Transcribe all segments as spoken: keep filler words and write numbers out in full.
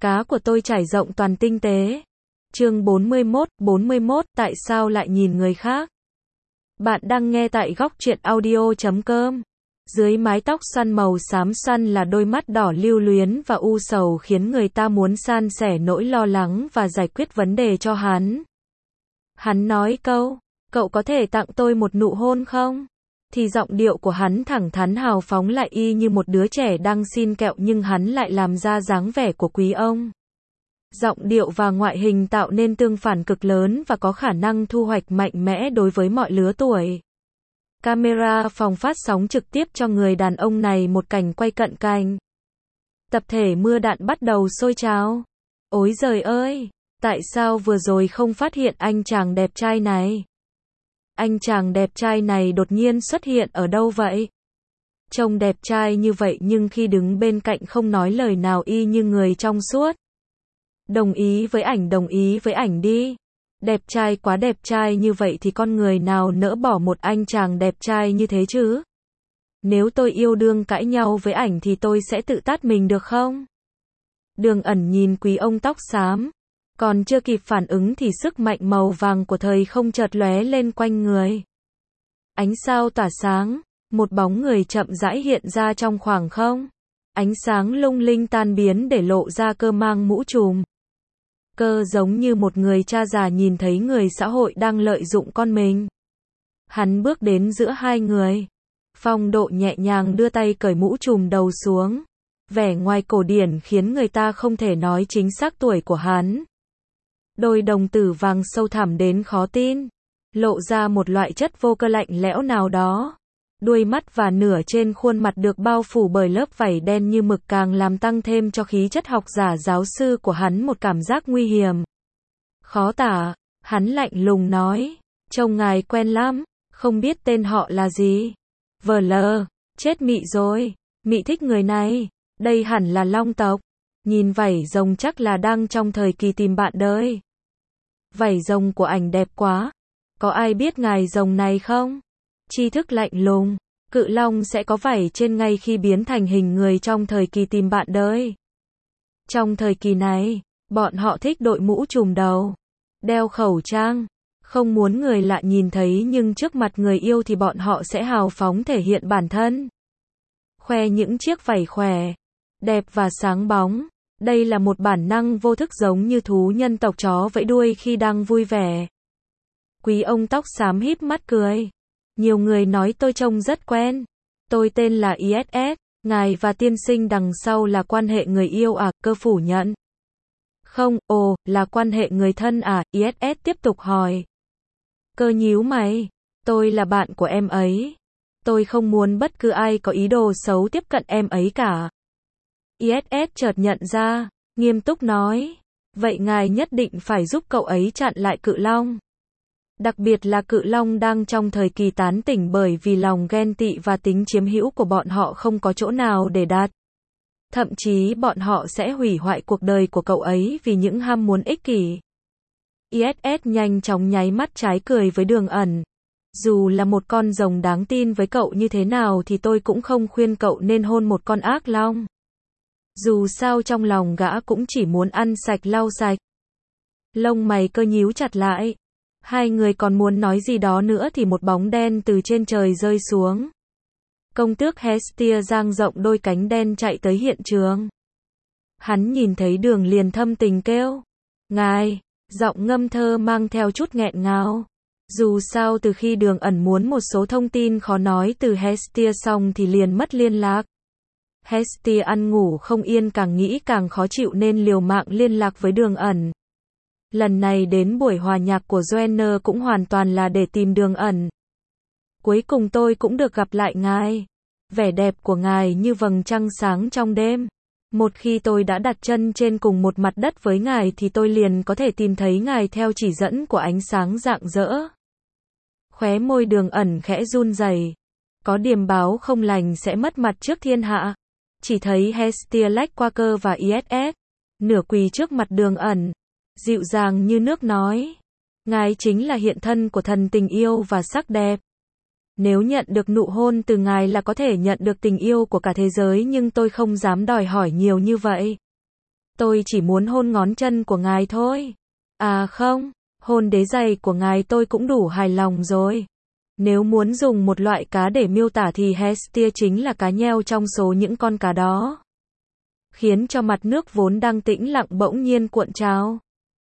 Cá của tôi trải rộng toàn tinh tế. Chương bốn mươi mốt, bốn mươi mốt, tại sao lại nhìn người khác? Bạn đang nghe tại góc truyện audio chấm com. Dưới mái tóc xoăn màu xám xoăn là đôi mắt đỏ lưu luyến và u sầu khiến người ta muốn san sẻ nỗi lo lắng và giải quyết vấn đề cho hắn. Hắn nói câu, cậu có thể tặng tôi một nụ hôn không? Thì giọng điệu của hắn thẳng thắn hào phóng lại y như một đứa trẻ đang xin kẹo, nhưng hắn lại làm ra dáng vẻ của quý ông. Giọng điệu và ngoại hình tạo nên tương phản cực lớn và có khả năng thu hoạch mạnh mẽ đối với mọi lứa tuổi. Camera phòng phát sóng trực tiếp cho người đàn ông này một cảnh quay cận cảnh. Tập thể mưa đạn bắt đầu sôi trào. Ối giời ơi, tại sao vừa rồi không phát hiện anh chàng đẹp trai này? Anh chàng đẹp trai này đột nhiên xuất hiện ở đâu vậy? Trông đẹp trai như vậy nhưng khi đứng bên cạnh không nói lời nào, y như người trong suốt. Đồng ý với ảnh, đồng ý với ảnh đi. Đẹp trai, quá đẹp trai như vậy thì con người nào nỡ bỏ một anh chàng đẹp trai như thế chứ? Nếu tôi yêu đương cãi nhau với ảnh thì tôi sẽ tự tát mình được không? Đường Ẩn nhìn quý ông tóc xám. Còn chưa kịp phản ứng thì sức mạnh màu vàng của thời không chợt lóe lên quanh người. Ánh sao tỏa sáng, một bóng người chậm rãi hiện ra trong khoảng không. Ánh sáng lung linh tan biến để lộ ra cơ mang mũ trùm. Cơ giống như một người cha già nhìn thấy người xã hội đang lợi dụng con mình. Hắn bước đến giữa hai người. Phong độ nhẹ nhàng đưa tay cởi mũ trùm đầu xuống. Vẻ ngoài cổ điển khiến người ta không thể nói chính xác tuổi của hắn. Đôi đồng tử vàng sâu thẳm đến khó tin, lộ ra một loại chất vô cơ lạnh lẽo nào đó. Đuôi mắt và nửa trên khuôn mặt được bao phủ bởi lớp vảy đen như mực càng làm tăng thêm cho khí chất học giả giáo sư của hắn một cảm giác nguy hiểm. Khó tả, hắn lạnh lùng nói, trông ngài quen lắm, không biết tên họ là gì. Vờ lờ, chết mị rồi, mị thích người này, đây hẳn là Long tộc. Nhìn vảy rồng chắc là đang trong thời kỳ tìm bạn đời. Vảy rồng của ảnh đẹp quá. Có ai biết ngài rồng này không? Tri thức lạnh lùng. Cự long sẽ có vảy trên ngay khi biến thành hình người trong thời kỳ tìm bạn đời. Trong thời kỳ này, bọn họ thích đội mũ trùm đầu, đeo khẩu trang. Không muốn người lạ nhìn thấy, nhưng trước mặt người yêu thì bọn họ sẽ hào phóng thể hiện bản thân. Khoe những chiếc vảy khỏe, đẹp và sáng bóng. Đây là một bản năng vô thức giống như thú nhân tộc chó vẫy đuôi khi đang vui vẻ. Quý ông tóc xám híp mắt cười. Nhiều người nói tôi trông rất quen. Tôi tên là i ét ét, ngài và tiên sinh đằng sau là quan hệ người yêu à? Cơ phủ nhận. Không, ồ, là quan hệ người thân à? i ét ét tiếp tục hỏi. Cơ nhíu mày. Tôi là bạn của em ấy. Tôi không muốn bất cứ ai có ý đồ xấu tiếp cận em ấy cả. i ét ét chợt nhận ra, nghiêm túc nói, vậy ngài nhất định phải giúp cậu ấy chặn lại cự long. Đặc biệt là cự long đang trong thời kỳ tán tỉnh, bởi vì lòng ghen tị và tính chiếm hữu của bọn họ không có chỗ nào để đặt. Thậm chí bọn họ sẽ hủy hoại cuộc đời của cậu ấy vì những ham muốn ích kỷ. i ét ét nhanh chóng nháy mắt trái cười với Đường Ẩn. Dù là một con rồng đáng tin với cậu như thế nào thì tôi cũng không khuyên cậu nên hôn một con ác long. Dù sao trong lòng gã cũng chỉ muốn ăn sạch lau sạch. Lông mày Cơ nhíu chặt lại. Hai người còn muốn nói gì đó nữa thì một bóng đen từ trên trời rơi xuống. Công tước Hestia dang rộng đôi cánh đen chạy tới hiện trường. Hắn nhìn thấy Đường liền thâm tình kêu. Ngài, giọng ngâm thơ mang theo chút nghẹn ngào. Dù sao từ khi Đường Ẩn muốn một số thông tin khó nói từ Hestia xong thì liền mất liên lạc. Hestia ăn ngủ không yên, càng nghĩ càng khó chịu nên liều mạng liên lạc với Đường Ẩn. Lần này đến buổi hòa nhạc của Joanna cũng hoàn toàn là để tìm Đường Ẩn. Cuối cùng tôi cũng được gặp lại ngài. Vẻ đẹp của ngài như vầng trăng sáng trong đêm. Một khi tôi đã đặt chân trên cùng một mặt đất với ngài thì tôi liền có thể tìm thấy ngài theo chỉ dẫn của ánh sáng rạng rỡ. Khóe môi Đường Ẩn khẽ run rẩy. Có điềm báo không lành sẽ mất mặt trước thiên hạ. Chỉ thấy Hestia lách qua Cơ và i ét ét, nửa quỳ trước mặt Đường Ẩn, dịu dàng như nước nói, ngài chính là hiện thân của thần tình yêu và sắc đẹp. Nếu nhận được nụ hôn từ ngài là có thể nhận được tình yêu của cả thế giới, nhưng tôi không dám đòi hỏi nhiều như vậy. Tôi chỉ muốn hôn ngón chân của ngài thôi. À không, hôn đế giày của ngài tôi cũng đủ hài lòng rồi. Nếu muốn dùng một loại cá để miêu tả thì Hestia chính là cá nheo trong số những con cá đó. Khiến cho mặt nước vốn đang tĩnh lặng bỗng nhiên cuộn trào.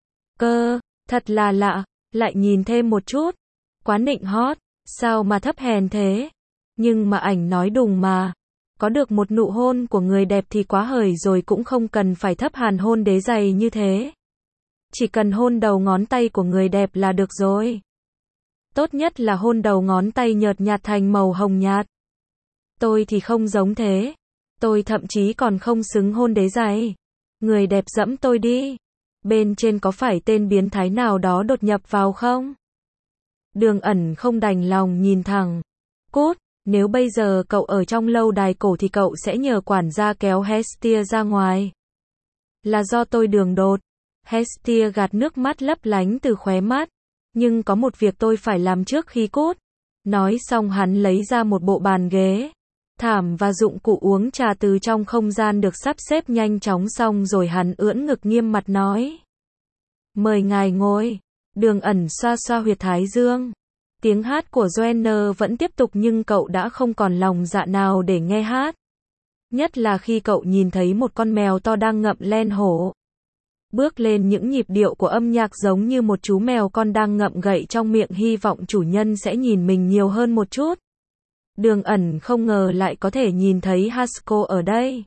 Cơ, thật là lạ, lại nhìn thêm một chút. Quá nịnh hót, sao mà thấp hèn thế? Nhưng mà ảnh nói đùng mà. Có được một nụ hôn của người đẹp thì quá hời rồi, cũng không cần phải thấp hàn hôn đế giày như thế. Chỉ cần hôn đầu ngón tay của người đẹp là được rồi. Tốt nhất là hôn đầu ngón tay nhợt nhạt thành màu hồng nhạt. Tôi thì không giống thế. Tôi thậm chí còn không xứng hôn đế giày. Người đẹp dẫm tôi đi. Bên trên có phải tên biến thái nào đó đột nhập vào không? Đường Ẩn không đành lòng nhìn thẳng. Cút, nếu bây giờ cậu ở trong lâu đài cổ thì cậu sẽ nhờ quản gia kéo Hestia ra ngoài. Là do tôi đường đột. Hestia gạt nước mắt lấp lánh từ khóe mắt. Nhưng có một việc tôi phải làm trước khi cút. Nói xong hắn lấy ra một bộ bàn ghế, thảm và dụng cụ uống trà từ trong không gian được sắp xếp nhanh chóng, xong rồi hắn ưỡn ngực nghiêm mặt nói. Mời ngài ngồi. Đường Ẩn xoa xoa huyệt thái dương. Tiếng hát của Joanna vẫn tiếp tục nhưng cậu đã không còn lòng dạ nào để nghe hát. Nhất là khi cậu nhìn thấy một con mèo to đang ngậm len hổ. Bước lên những nhịp điệu của âm nhạc giống như một chú mèo con đang ngậm gậy trong miệng, hy vọng chủ nhân sẽ nhìn mình nhiều hơn một chút. Đường Ẩn không ngờ lại có thể nhìn thấy Hasko ở đây.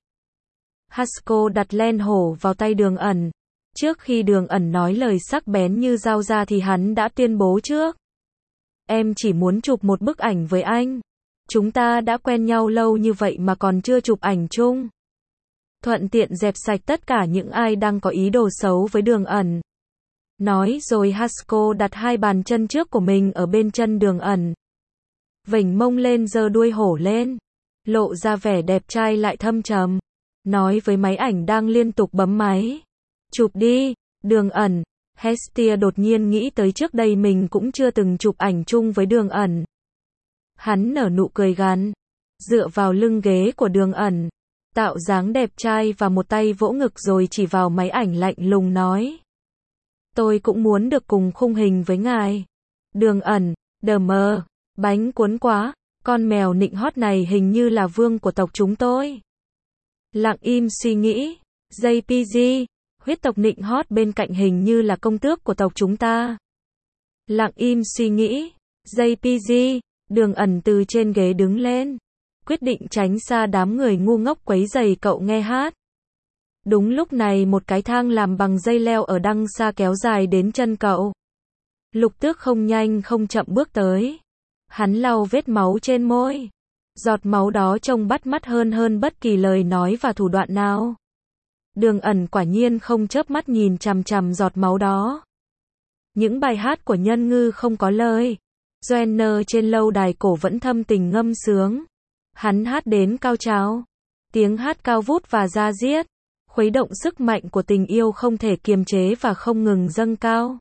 Hasko đặt len hổ vào tay Đường Ẩn. Trước khi Đường Ẩn nói lời sắc bén như dao ra thì hắn đã tuyên bố trước. Em chỉ muốn chụp một bức ảnh với anh. Chúng ta đã quen nhau lâu như vậy mà còn chưa chụp ảnh chung. Thuận tiện dẹp sạch tất cả những ai đang có ý đồ xấu với Đường Ẩn. Nói rồi Hasko đặt hai bàn chân trước của mình ở bên chân Đường Ẩn. Vểnh mông lên, giơ đuôi hổ lên. Lộ ra vẻ đẹp trai lại thâm trầm. Nói với máy ảnh đang liên tục bấm máy. Chụp đi, Đường Ẩn. Hestia đột nhiên nghĩ tới trước đây mình cũng chưa từng chụp ảnh chung với Đường Ẩn. Hắn nở nụ cười gằn, dựa vào lưng ghế của Đường Ẩn, tạo dáng đẹp trai và một tay vỗ ngực rồi chỉ vào máy ảnh lạnh lùng nói. Tôi cũng muốn được cùng khung hình với ngài. Đường Ẩn, đờ mờ, bánh cuốn quá, con mèo nịnh hót này hình như là vương của tộc chúng tôi. Lặng im suy nghĩ, jay pê giê, huyết tộc nịnh hót bên cạnh hình như là công tước của tộc chúng ta. Lặng im suy nghĩ, jay pê giê, Đường Ẩn từ trên ghế đứng lên. Quyết định tránh xa đám người ngu ngốc quấy rầy cậu nghe hát. Đúng lúc này một cái thang làm bằng dây leo ở đằng xa kéo dài đến chân cậu. Lục Tước không nhanh không chậm bước tới. Hắn lau vết máu trên môi. Giọt máu đó trông bắt mắt hơn hơn bất kỳ lời nói và thủ đoạn nào. Đường Ẩn quả nhiên không chớp mắt nhìn chằm chằm giọt máu đó. Những bài hát của Nhân Ngư không có lời. Joanna trên lâu đài cổ vẫn thâm tình ngâm sướng. Hắn hát đến cao trào. Tiếng hát cao vút và da diết, khuấy động sức mạnh của tình yêu không thể kiềm chế và không ngừng dâng cao.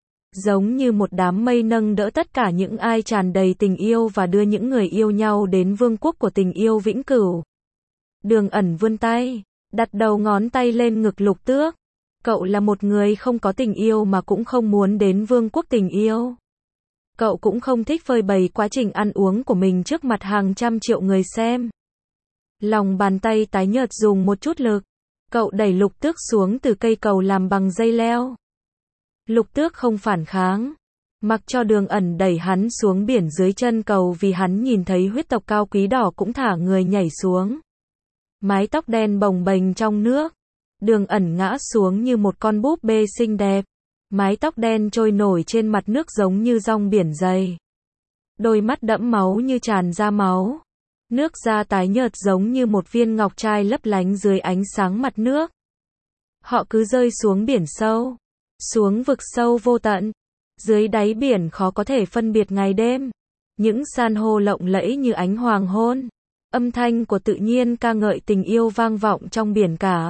Giống như một đám mây nâng đỡ tất cả những ai tràn đầy tình yêu và đưa những người yêu nhau đến vương quốc của tình yêu vĩnh cửu. Đường Ẩn vươn tay, đặt đầu ngón tay lên ngực Lục Tước. Cậu là một người không có tình yêu mà cũng không muốn đến vương quốc tình yêu. Cậu cũng không thích phơi bày quá trình ăn uống của mình trước mặt hàng trăm triệu người xem. Lòng bàn tay tái nhợt dùng một chút lực. Cậu đẩy Lục Tước xuống từ cây cầu làm bằng dây leo. Lục Tước không phản kháng. Mặc cho Đường Ẩn đẩy hắn xuống biển dưới chân cầu vì hắn nhìn thấy huyết tộc cao quý đỏ cũng thả người nhảy xuống. Mái tóc đen bồng bềnh trong nước. Đường Ẩn ngã xuống như một con búp bê xinh đẹp. Mái tóc đen trôi nổi trên mặt nước giống như dòng biển dày. Đôi mắt đẫm máu như tràn ra máu. Nước da tái nhợt giống như một viên ngọc trai lấp lánh dưới ánh sáng mặt nước. Họ cứ rơi xuống biển sâu. Xuống vực sâu vô tận. Dưới đáy biển khó có thể phân biệt ngày đêm. Những san hô lộng lẫy như ánh hoàng hôn. Âm thanh của tự nhiên ca ngợi tình yêu vang vọng trong biển cả.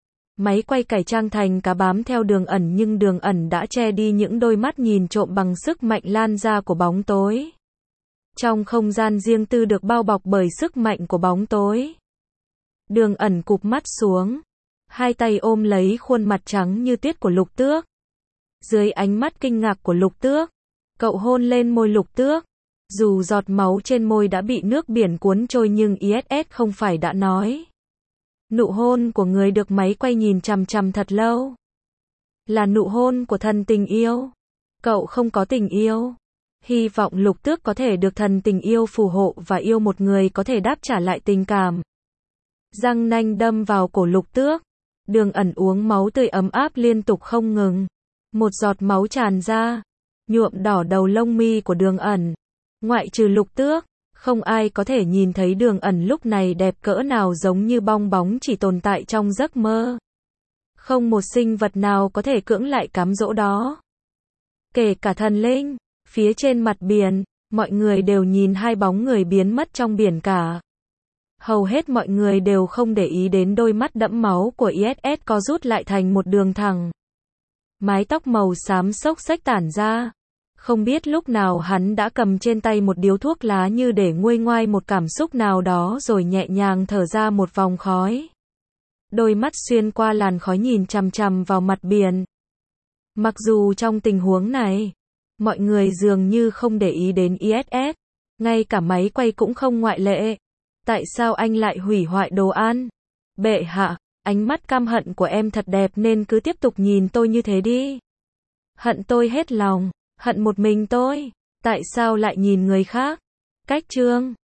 Máy quay cải trang thành cá bám theo Đường Ẩn nhưng Đường Ẩn đã che đi những đôi mắt nhìn trộm bằng sức mạnh lan ra của bóng tối. Trong không gian riêng tư được bao bọc bởi sức mạnh của bóng tối. Đường Ẩn cụp mắt xuống. hai tay ôm lấy khuôn mặt trắng như tuyết của Lục Tước. Dưới ánh mắt kinh ngạc của Lục Tước, cậu hôn lên môi Lục Tước. Dù giọt máu trên môi đã bị nước biển cuốn trôi nhưng i ét ét không phải đã nói. Nụ hôn của người được máy quay nhìn chằm chằm thật lâu. Là nụ hôn của thần tình yêu. Cậu không có tình yêu. Hy vọng Lục Tước có thể được thần tình yêu phù hộ và yêu một người có thể đáp trả lại tình cảm. Răng nanh đâm vào cổ Lục Tước. Đường Ẩn uống máu tươi ấm áp liên tục không ngừng. Một giọt máu tràn ra, nhuộm đỏ đầu lông mi của Đường Ẩn. Ngoại trừ Lục Tước, không ai có thể nhìn thấy Đường Ẩn lúc này đẹp cỡ nào, giống như bong bóng chỉ tồn tại trong giấc mơ. Không một sinh vật nào có thể cưỡng lại cám dỗ đó. Kể cả thần linh. Phía trên mặt biển, mọi người đều nhìn hai bóng người biến mất trong biển cả. Hầu hết mọi người đều không để ý đến đôi mắt đẫm máu của i ét ét co rút lại thành một đường thẳng. Mái tóc màu xám xốc xếch tản ra. Không biết lúc nào hắn đã cầm trên tay một điếu thuốc lá như để nguôi ngoai một cảm xúc nào đó rồi nhẹ nhàng thở ra một vòng khói. Đôi mắt xuyên qua làn khói nhìn chằm chằm vào mặt biển. Mặc dù trong tình huống này, mọi người dường như không để ý đến i ét ét, ngay cả máy quay cũng không ngoại lệ. Tại sao anh lại hủy hoại đồ ăn? Bệ hạ, ánh mắt căm hận của em thật đẹp nên cứ tiếp tục nhìn tôi như thế đi. Hận tôi hết lòng, hận một mình tôi. Tại sao lại nhìn người khác? Cách chương